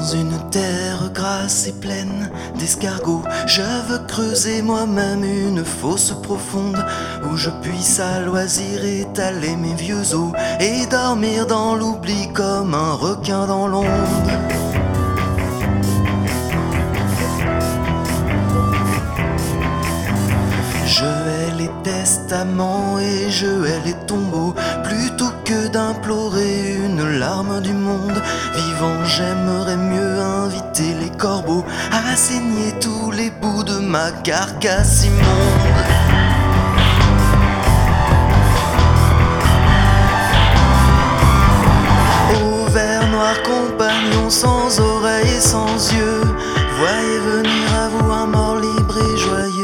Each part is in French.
une terre grasse et pleine d'escargots, je veux creuser moi-même une fosse profonde où je puisse à loisir étaler mes vieux os et dormir dans l'oubli comme un requin dans l'onde. Je hais les testaments et je hais les tombeaux, plutôt que d'implorer une larme du monde. Vivant, j'aimerais mieux inviter les corbeaux à saigner tous les bouts de ma carcasse immonde. Ô ver noir compagnon sans oreilles et sans yeux, voyez venir à vous un mort libre et joyeux.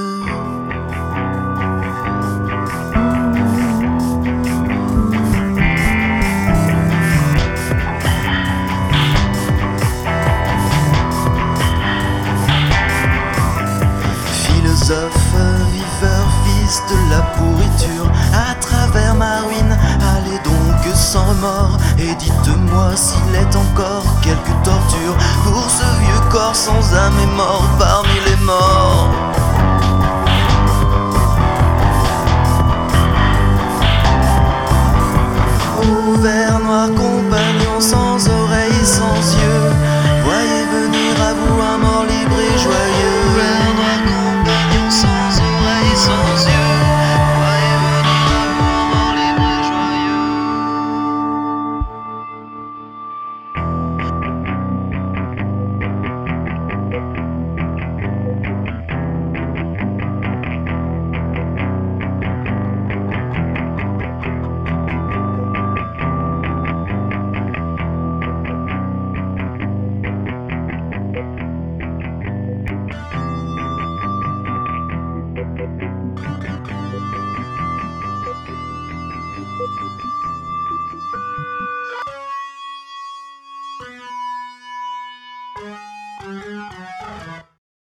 Philosophe, viveur, fils de la pourriture, à travers ma ruine, allez donc sans remords, et dites-moi s'il est encore quelque torture pour ce vieux corps sans âme et mort parmi les morts. Ô ver noir